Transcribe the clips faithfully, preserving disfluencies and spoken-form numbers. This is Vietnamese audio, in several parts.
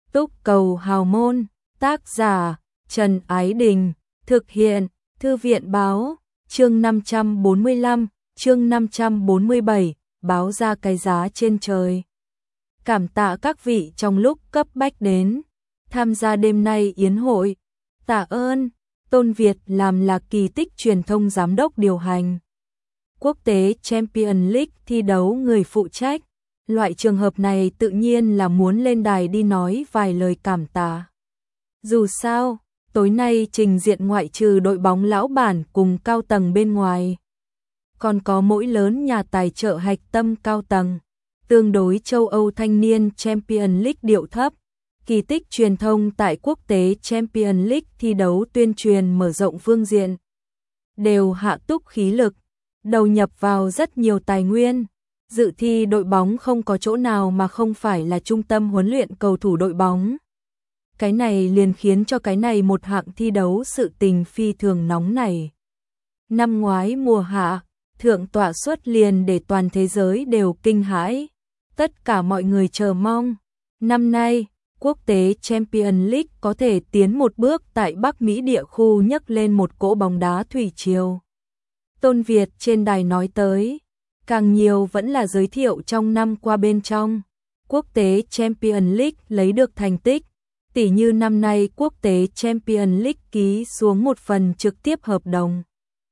Túc Cầu Hào Môn, tác giả Trần Ái Đình, thực hiện Thư viện Báo, chương năm trăm bốn mươi lăm, chương năm trăm bốn mươi bảy, báo ra cái giá trên trời. Cảm tạ các vị trong lúc cấp bách đến tham gia đêm nay yến hội. Tạ ơn, Tôn Việt làm là Kỳ Tích Truyền thông giám đốc điều hành quốc tế Champions League thi đấu người phụ trách. Loại trường hợp này tự nhiên là muốn lên đài đi nói vài lời cảm tạ. Dù sao, tối nay trình diện ngoại trừ đội bóng lão bản cùng cao tầng bên ngoài, còn có mỗi lớn nhà tài trợ hạch tâm cao tầng. Tương đối châu Âu thanh niên Champions League điệu thấp, Kỳ Tích Truyền thông tại quốc tế Champions League thi đấu tuyên truyền mở rộng phương diện đều hạ túc khí lực, đầu nhập vào rất nhiều tài nguyên. Dự thi đội bóng không có chỗ nào mà không phải là trung tâm huấn luyện cầu thủ đội bóng. Cái này liền khiến cho cái này một hạng thi đấu sự tình phi thường nóng này. Năm ngoái mùa hạ, thượng tọa xuất liền để toàn thế giới đều kinh hãi. Tất cả mọi người chờ mong. Năm nay, quốc tế Champions League có thể tiến một bước tại Bắc Mỹ địa khu nhấc lên một cỗ bóng đá thủy triều. Tôn Việt trên đài nói tới, càng nhiều vẫn là giới thiệu trong năm qua bên trong quốc tế Champions League lấy được thành tích. Tỷ như năm nay quốc tế Champions League ký xuống một phần trực tiếp hợp đồng.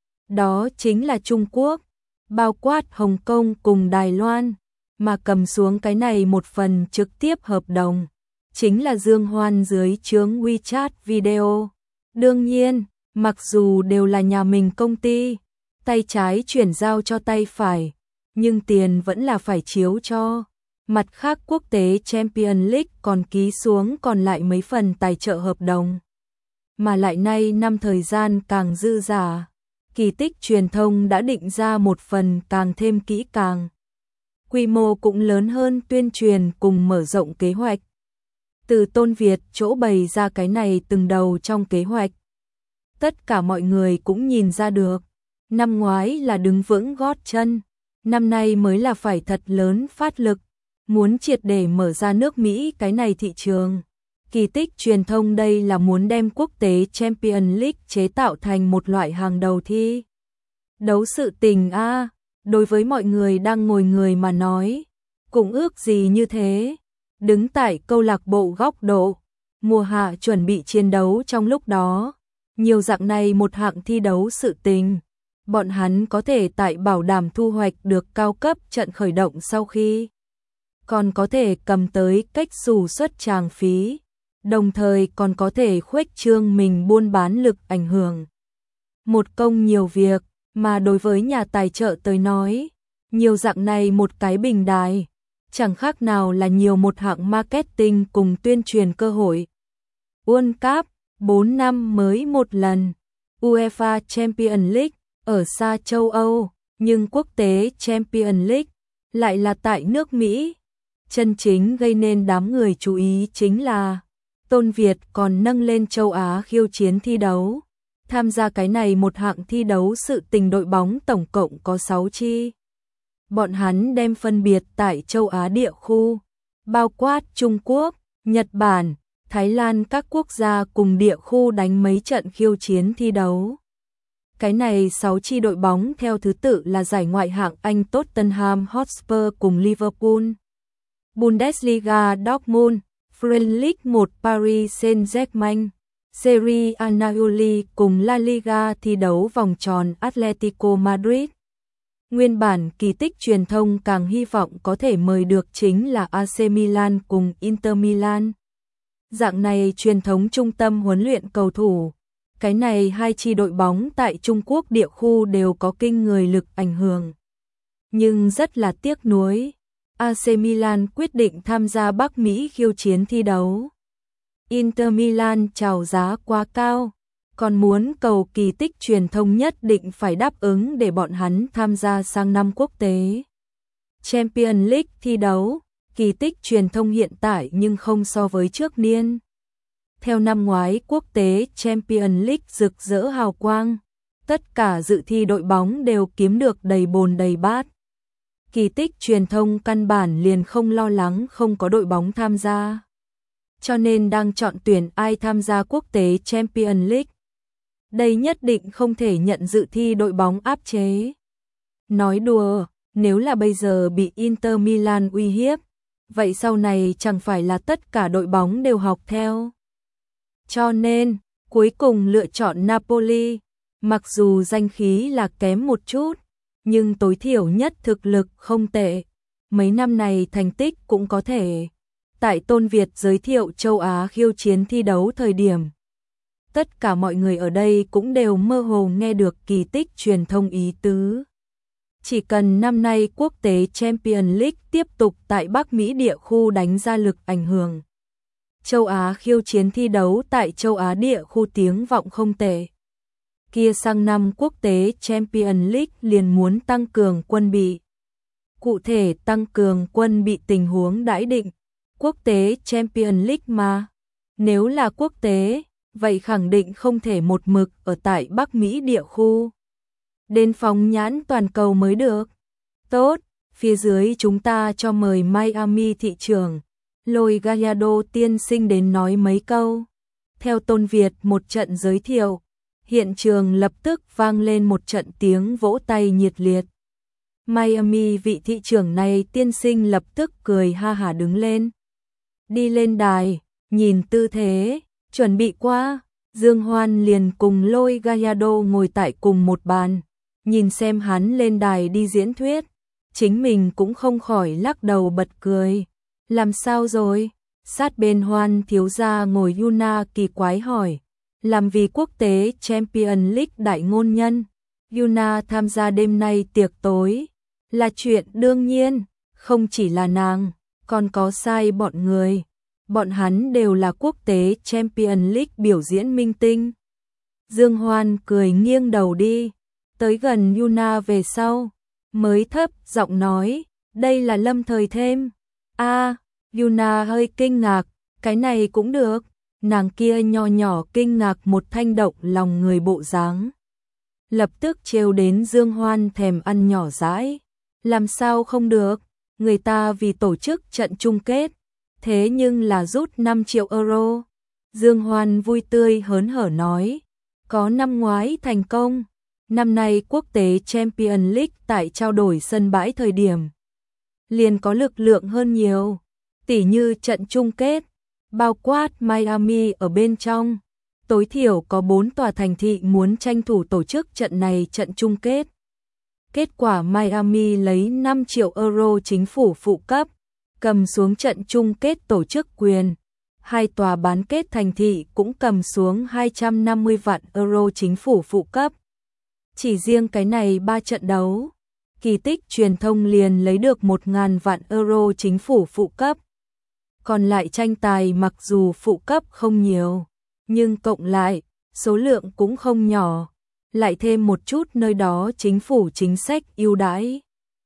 Đó chính là Trung Quốc, bao quát Hồng Kông cùng Đài Loan, mà cầm xuống cái này một phần trực tiếp hợp đồng chính là Dương Hoan dưới trướng WeChat Video. Đương nhiên, mặc dù đều là nhà mình công ty, tay trái chuyển giao cho tay phải, nhưng tiền vẫn là phải chiếu cho. Mặt khác quốc tế Champions League còn ký xuống còn lại mấy phần tài trợ hợp đồng. Mà lại nay năm thời gian càng dư dả, Kỳ Tích Truyền thông đã định ra một phần càng thêm kỹ càng. Quy mô cũng lớn hơn tuyên truyền cùng mở rộng kế hoạch. Từ Tôn Việt chỗ bày ra cái này từng đầu trong kế hoạch. Tất cả mọi người cũng nhìn ra được, năm ngoái là đứng vững gót chân, năm nay mới là phải thật lớn phát lực, muốn triệt để mở ra nước Mỹ cái này thị trường. Kỳ Tích Truyền thông đây là muốn đem quốc tế Champions League chế tạo thành một loại hàng đầu thi đấu sự tình a. À, đối với mọi người đang ngồi người mà nói, cũng ước gì như thế. Đứng tại câu lạc bộ góc độ, mùa hạ chuẩn bị chiến đấu trong lúc đó, nhiều dạng này một hạng thi đấu sự tình, bọn hắn có thể tại bảo đảm thu hoạch được cao cấp trận khởi động sau khi còn có thể cầm tới cách xù suất tràng phí, đồng thời còn có thể khuếch trương mình buôn bán lực ảnh hưởng. Một công nhiều việc, mà đối với nhà tài trợ tới nói, nhiều dạng này một cái bình đài, chẳng khác nào là nhiều một hạng marketing cùng tuyên truyền cơ hội. World Cup, bốn năm mới một lần, UEFA Champions League, ở xa châu Âu, nhưng quốc tế Champions League lại là tại nước Mỹ. Chân chính gây nên đám người chú ý chính là Tôn Việt còn nâng lên châu Á khiêu chiến thi đấu. Tham gia cái này một hạng thi đấu sự tình đội bóng tổng cộng có sáu chi. Bọn hắn đem phân biệt tại châu Á địa khu, bao quát Trung Quốc, Nhật Bản, Thái Lan các quốc gia cùng địa khu đánh mấy trận khiêu chiến thi đấu. Cái này sáu chi đội bóng theo thứ tự là giải ngoại hạng Anh Tottenham Hotspur cùng Liverpool, Bundesliga Dortmund, Premier League một Paris Saint-Germain, Serie A Napoli cùng La Liga thi đấu vòng tròn Atletico Madrid. Nguyên bản Kỳ Tích Truyền thông càng hy vọng có thể mời được chính là a xê Milan cùng Inter Milan. Dạng này truyền thống trung tâm huấn luyện cầu thủ. Cái này hai chi đội bóng tại Trung Quốc địa khu đều có kinh người lực ảnh hưởng. Nhưng rất là tiếc nuối, a xê Milan quyết định tham gia Bắc Mỹ khiêu chiến thi đấu. Inter Milan chào giá quá cao, còn muốn cầu Kỳ Tích Truyền thông nhất định phải đáp ứng để bọn hắn tham gia sang năm quốc tế Champions League thi đấu. Kỳ Tích Truyền thông hiện tại nhưng không so với trước niên. Theo năm ngoái quốc tế Champions League rực rỡ hào quang, tất cả dự thi đội bóng đều kiếm được đầy bồn đầy bát. Kỳ Tích Truyền thông căn bản liền không lo lắng không có đội bóng tham gia. cho nên đang chọn tuyển ai tham gia quốc tế Champions League. Đây nhất định không thể nhận dự thi đội bóng áp chế. Nói đùa, nếu là bây giờ bị Inter Milan uy hiếp, vậy sau này chẳng phải là tất cả đội bóng đều học theo. Cho nên, cuối cùng lựa chọn Napoli, mặc dù danh khí là kém một chút, nhưng tối thiểu nhất thực lực không tệ. Mấy năm này thành tích cũng có thể. Tại Tôn Việt giới thiệu châu Á khiêu chiến thi đấu thời điểm, tất cả mọi người ở đây cũng đều mơ hồ nghe được kỳ tích truyền thông ý tứ. Chỉ cần năm nay quốc tế Champions League tiếp tục tại Bắc Mỹ địa khu đánh ra lực ảnh hưởng, châu Á khiêu chiến thi đấu tại châu Á địa khu tiếng vọng không tệ. Kia sang năm quốc tế Champions League liền muốn tăng cường quân bị. Cụ thể tăng cường quân bị tình huống đãi định, quốc tế Champions League mà. Nếu là quốc tế, vậy khẳng định không thể một mực ở tại Bắc Mỹ địa khu. Đến phóng nhãn toàn cầu mới được. Tốt, phía dưới chúng ta cho mời Miami thị trưởng, Lôi Gallardo tiên sinh đến nói mấy câu. Theo Tôn Việt một trận giới thiệu, hiện trường lập tức vang lên một trận tiếng vỗ tay nhiệt liệt. Miami vị thị trưởng này tiên sinh lập tức cười ha hả đứng lên. Đi lên đài, nhìn tư thế, chuẩn bị qua, Dương Hoan liền cùng Lôi Gallardo ngồi tại cùng một bàn, nhìn xem hắn lên đài đi diễn thuyết, chính mình cũng không khỏi lắc đầu bật cười. Làm sao rồi? Sát bên Hoan thiếu gia ngồi Yuna kỳ quái hỏi, làm vì quốc tế Champions League đại ngôn nhân, Yuna tham gia đêm nay tiệc tối, là chuyện đương nhiên, không chỉ là nàng, còn có sai bọn người. Bọn hắn đều là quốc tế Champions League biểu diễn minh tinh. Dương Hoan cười nghiêng đầu đi, tới gần Yuna về sau, mới thấp giọng nói, đây là Lâm Thời thêm. A, à, Yuna hơi kinh ngạc, cái này cũng được. Nàng kia nho nhỏ kinh ngạc một thanh động lòng người bộ dáng. Lập tức trêu đến Dương Hoan thèm ăn nhỏ dãi. Làm sao không được, người ta vì tổ chức trận chung kết, thế nhưng là rút năm triệu euro. Dương Hoan vui tươi hớn hở nói, có năm ngoái thành công, năm nay quốc tế Champions League tại trao đổi sân bãi thời điểm, liền có lực lượng hơn nhiều, tỉ như trận chung kết, bao quát Miami ở bên trong, tối thiểu có bốn tòa thành thị muốn tranh thủ tổ chức trận này trận chung kết. Kết quả Miami lấy năm triệu euro chính phủ phụ cấp, cầm xuống trận chung kết tổ chức quyền. Hai tòa bán kết thành thị cũng cầm xuống hai trăm năm mươi vạn euro chính phủ phụ cấp. Chỉ riêng cái này ba trận đấu, kỳ tích truyền thông liền lấy được một nghìn vạn euro chính phủ phụ cấp. Còn lại tranh tài mặc dù phụ cấp không nhiều, nhưng cộng lại, số lượng cũng không nhỏ. Lại thêm một chút nơi đó chính phủ chính sách ưu đãi,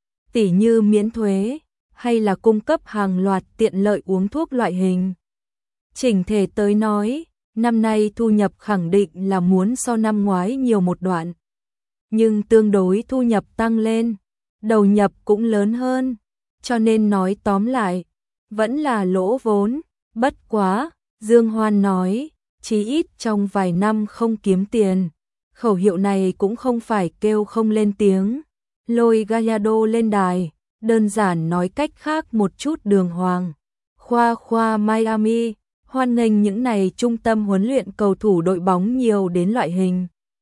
tỉ như miễn thuế, hay là cung cấp hàng loạt tiện lợi uống thuốc loại hình. Chỉnh thể tới nói, năm nay thu nhập khẳng định là muốn so năm ngoái nhiều một đoạn. Nhưng tương đối thu nhập tăng lên, đầu nhập cũng lớn hơn, cho nên nói tóm lại, vẫn là lỗ vốn. Bất quá, Dương Hoan nói, chí ít trong vài năm không kiếm tiền. Khẩu hiệu này cũng không phải kêu không lên tiếng. Lôi Gallardo lên đài, đơn giản nói cách khác một chút đường hoàng. Khoa khoa Miami, hoan nghênh những này trung tâm huấn luyện cầu thủ đội bóng nhiều đến loại hình.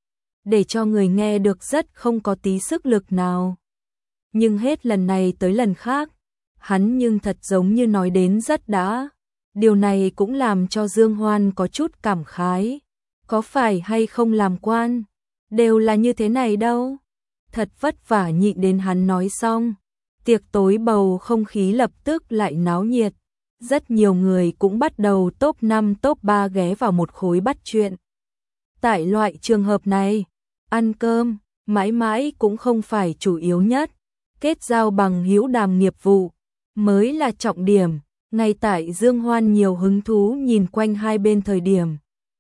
Để cho người nghe được rất không có tí sức lực nào. Nhưng hết lần này tới lần khác, hắn nhưng thật giống như nói đến rất đã. Điều này cũng làm cho Dương Hoan có chút cảm khái. Có phải hay không làm quan, đều là như thế này đâu. Thật vất vả nhịn đến hắn nói xong. Tiệc tối bầu không khí lập tức lại náo nhiệt. Rất nhiều người cũng bắt đầu top năm top ba ghé vào một khối bắt chuyện. Tại loại trường hợp này, ăn cơm, mãi mãi cũng không phải chủ yếu nhất. Kết giao bằng hữu đàm nghiệp vụ, mới là trọng điểm. Ngay tại Dương Hoan nhiều hứng thú nhìn quanh hai bên thời điểm.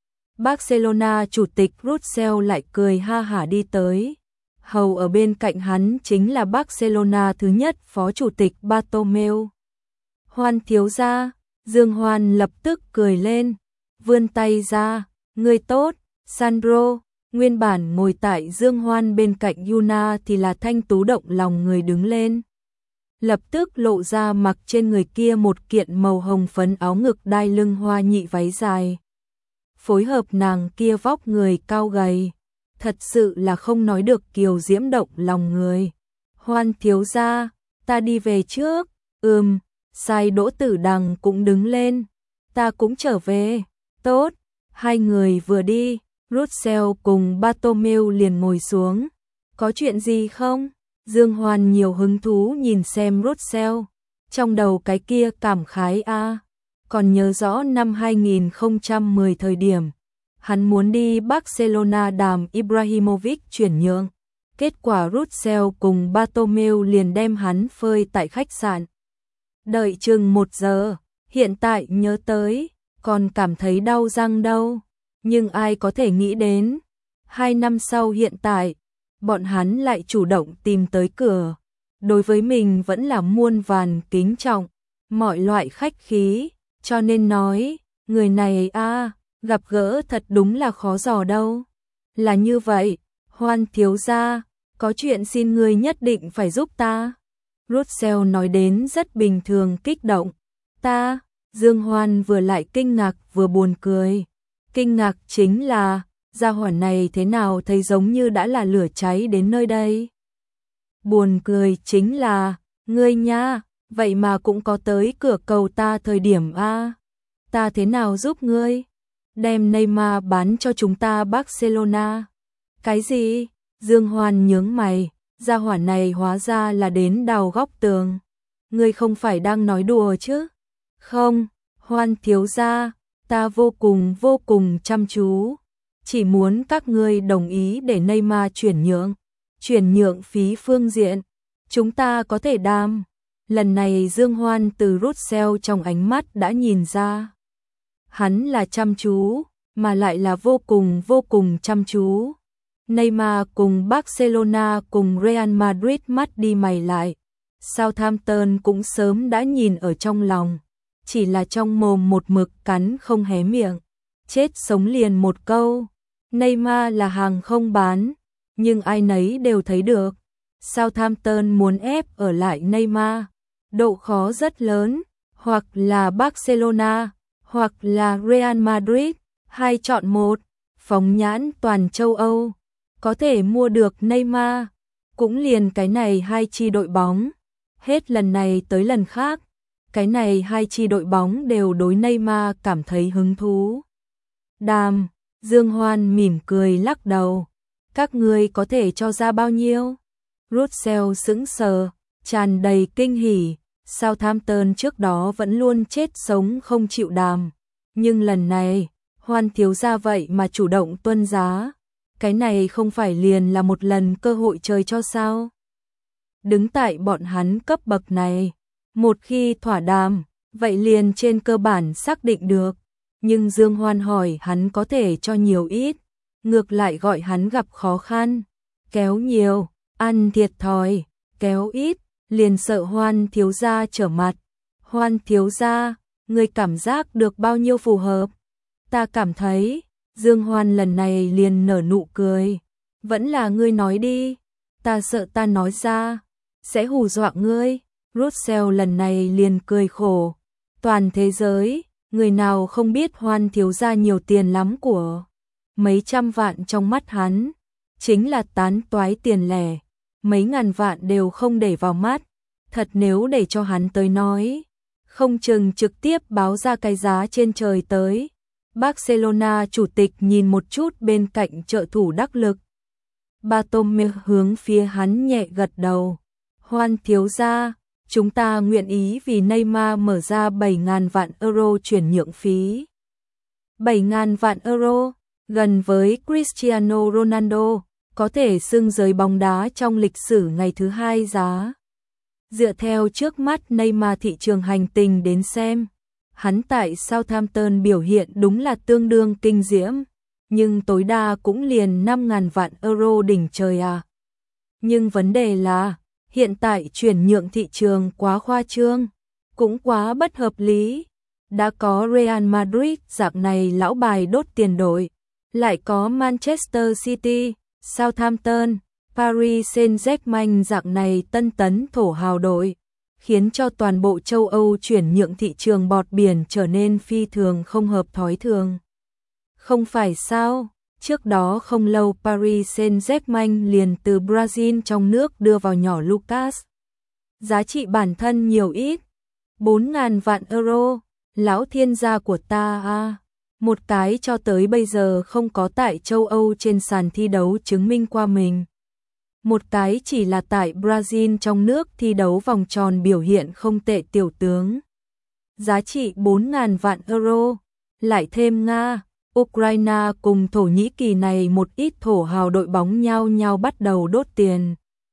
Barcelona chủ tịch Russell lại cười ha hả đi tới. Hầu ở bên cạnh hắn chính là Barcelona thứ nhất phó chủ tịch Bartomeu. Hoan thiếu gia, Dương Hoan lập tức cười lên, vươn tay ra, ngươi tốt, Sandro. Nguyên bản ngồi tại Dương Hoan bên cạnh Yuna thì là Thanh Tú động lòng người đứng lên. Lập tức lộ ra mặc trên người kia một kiện màu hồng phấn áo ngực đai lưng hoa nhị váy dài. Phối hợp nàng kia vóc người cao gầy, thật sự là không nói được kiều diễm động lòng người. Hoan thiếu gia, ta đi về trước. Ừm, sai Đỗ Tử Đằng cũng đứng lên. Ta cũng trở về. Tốt, hai người vừa đi, Russell cùng Bartomeu liền ngồi xuống. Có chuyện gì không? Dương Hoan nhiều hứng thú nhìn xem Russell. Trong đầu cái kia cảm khái a, à. Còn nhớ rõ năm hai nghìn không trăm mười thời điểm, hắn muốn đi Barcelona đàm Ibrahimovic chuyển nhượng. Kết quả Russell cùng Bartomeu liền đem hắn phơi tại khách sạn. Đợi chừng một giờ, hiện tại nhớ tới, còn cảm thấy đau răng đâu. Nhưng ai có thể nghĩ đến, hai năm sau hiện tại, bọn hắn lại chủ động tìm tới cửa. Đối với mình vẫn là muôn vàn kính trọng, mọi loại khách khí, cho nên nói, người này a, gặp gỡ thật đúng là khó dò đâu. Là như vậy, Hoan thiếu gia, có chuyện xin ngươi nhất định phải giúp ta. Russell nói đến rất bình thường kích động. Ta, Dương Hoan vừa lại kinh ngạc vừa buồn cười. Kinh ngạc chính là, gia hỏa này thế nào thấy giống như đã là lửa cháy đến nơi đây. Buồn cười chính là, ngươi nha, vậy mà cũng có tới cửa cầu ta thời điểm a. Ta thế nào giúp ngươi? Đem Neymar bán cho chúng ta Barcelona. Cái gì? Dương Hoan nhướng mày, gia hỏa này hóa ra là đến đào góc tường. Ngươi không phải đang nói đùa chứ? Không, Hoan thiếu gia, ta vô cùng vô cùng chăm chú. Chỉ muốn các ngươi đồng ý để Neymar chuyển nhượng. Chuyển nhượng phí phương diện, chúng ta có thể đàm. Lần này Dương Hoan từ Russell trong ánh mắt đã nhìn ra. Hắn là chăm chú, mà lại là vô cùng vô cùng chăm chú. Neymar cùng Barcelona cùng Real Madrid mắt đi mày lại. Southampton cũng sớm đã nhìn ở trong lòng. Chỉ là trong mồm một mực cắn không hé miệng. Chết sống liền một câu. Neymar là hàng không bán. Nhưng ai nấy đều thấy được. Southampton muốn ép ở lại Neymar. Độ khó rất lớn. Hoặc là Barcelona, hoặc là Real Madrid. Hai chọn một. Phóng nhãn toàn châu Âu. Có thể mua được Neymar. Cũng liền cái này hai chi đội bóng. Hết lần này tới lần khác. Cái này hai chi đội bóng đều đối Neymar cảm thấy hứng thú. Đàm, Dương Hoan mỉm cười lắc đầu. Các ngươi có thể cho ra bao nhiêu? Russell sững sờ, tràn đầy kinh hỉ. Southampton trước đó vẫn luôn chết sống không chịu đàm. Nhưng lần này, Hoan thiếu gia vậy mà chủ động tuân giá. Cái này không phải liền là một lần cơ hội trời cho sao? Đứng tại bọn hắn cấp bậc này, một khi thỏa đàm, vậy liền trên cơ bản xác định được. Nhưng Dương Hoan hỏi hắn có thể cho nhiều ít, ngược lại gọi hắn gặp khó khăn. Kéo nhiều, ăn thiệt thòi, kéo ít, liền sợ Hoan thiếu gia trở mặt. Hoan thiếu gia, người cảm giác được bao nhiêu phù hợp? Ta cảm thấy, Dương Hoan lần này liền nở nụ cười. Vẫn là ngươi nói đi, ta sợ ta nói ra, sẽ hù dọa ngươi. Russell lần này liền cười khổ. Toàn thế giới, người nào không biết Hoan thiếu gia nhiều tiền lắm của. Mấy trăm vạn trong mắt hắn, chính là tán toái tiền lẻ. Mấy ngàn vạn đều không để vào mắt. Thật nếu để cho hắn tới nói, không chừng trực tiếp báo ra cái giá trên trời tới. Barcelona chủ tịch nhìn một chút bên cạnh trợ thủ đắc lực. Bartomeu hướng phía hắn nhẹ gật đầu. Hoan thiếu gia, chúng ta nguyện ý vì Neymar mở ra bảy nghìn vạn euro chuyển nhượng phí. bảy nghìn vạn euro, gần với Cristiano Ronaldo, có thể xưng giới bóng đá trong lịch sử ngày thứ hai giá. Dựa theo trước mắt Neymar thị trường hành tình đến xem, hắn tại Southampton biểu hiện đúng là tương đương kinh diễm, nhưng tối đa cũng liền năm nghìn vạn euro đỉnh trời à. Nhưng vấn đề là, hiện tại chuyển nhượng thị trường quá khoa trương, cũng quá bất hợp lý. đã có Real Madrid dạng này lão bài đốt tiền đội, lại có Manchester City, Southampton, Paris Saint-Germain dạng này tân tấn thổ hào đội, khiến cho toàn bộ châu Âu chuyển nhượng thị trường bọt biển trở nên phi thường không hợp thói thường. Không phải sao, trước đó không lâu Paris Saint-Germain liền từ Brazil trong nước đưa vào nhỏ Lucas. Giá trị bản thân nhiều ít, bốn ngàn vạn euro, lão thiên gia của ta à. Một cái cho tới bây giờ không có tại châu Âu trên sàn thi đấu chứng minh qua mình. Một cái chỉ là tại Brazil trong nước thi đấu vòng tròn biểu hiện không tệ tiểu tướng. Giá trị bốn ngàn vạn euro, lại thêm Nga, Ukraine cùng Thổ Nhĩ Kỳ này một ít thổ hào đội bóng nhau nhau bắt đầu đốt tiền.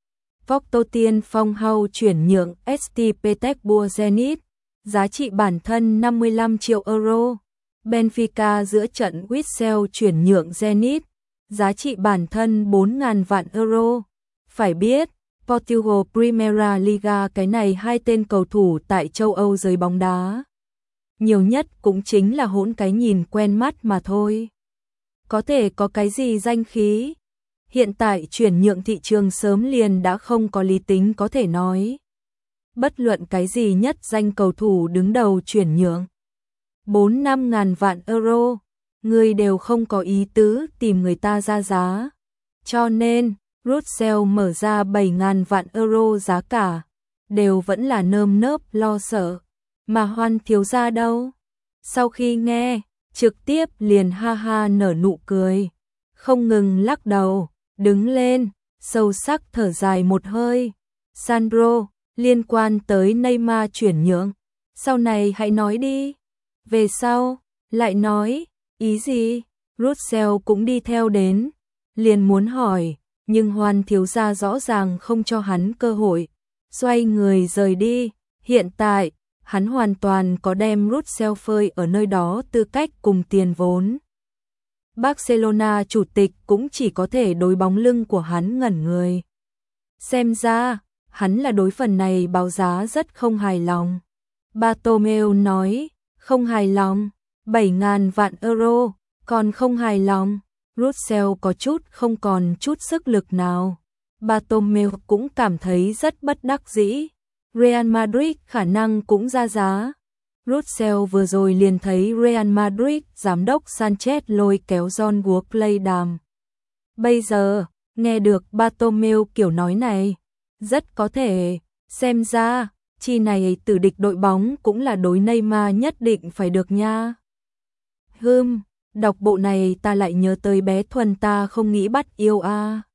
Porto Tiên Phong Hao chuyển nhượng ét tê Petersburg Zenit, giá trị bản thân năm mươi lăm triệu euro. Benfica giữa trận Witsel chuyển nhượng Zenit, giá trị bản thân bốn ngàn vạn euro. Phải biết, Portugal Primera Liga cái này hai tên cầu thủ tại châu Âu giới bóng đá. Nhiều nhất cũng chính là hỗn cái nhìn quen mắt mà thôi. Có thể có cái gì danh khí. Hiện tại chuyển nhượng thị trường sớm liền đã không có lý tính có thể nói. Bất luận cái gì nhất danh cầu thủ đứng đầu chuyển nhượng. bốn năm ngàn vạn euro, người đều không có ý tứ tìm người ta ra giá. Cho nên, Russell mở ra bảy ngàn vạn euro giá cả, đều vẫn là nơm nớp lo sợ. Mà Hoan thiếu gia đâu? Sau khi nghe, trực tiếp liền ha ha nở nụ cười, không ngừng lắc đầu, đứng lên, sâu sắc thở dài một hơi. Sandro, liên quan tới Neymar chuyển nhượng, sau này hãy nói đi. Về sau, lại nói, ý gì? Russell cũng đi theo đến, liền muốn hỏi, nhưng Hoan thiếu gia rõ ràng không cho hắn cơ hội, xoay người rời đi. Hiện tại, hắn hoàn toàn có đem Russell phơi ở nơi đó tư cách cùng tiền vốn. Barcelona chủ tịch cũng chỉ có thể đối bóng lưng của hắn ngẩn người. Xem ra, hắn là đối phần này báo giá rất không hài lòng. Bartomeu nói, không hài lòng, bảy ngàn vạn euro, còn không hài lòng. Russell có chút không còn chút sức lực nào. Bartomeu cũng cảm thấy rất bất đắc dĩ. Real Madrid khả năng cũng ra giá. Russell vừa rồi liền thấy Real Madrid giám đốc Sanchez lôi kéo John Workley đàm. Bây giờ, nghe được Bartomeu kiểu nói này, rất có thể, xem ra, chi này tử địch đội bóng cũng là đối Neymar nhất định phải được nha. Hừm, đọc bộ này ta lại nhớ tới bé Thuần ta không nghĩ bắt yêu a. À.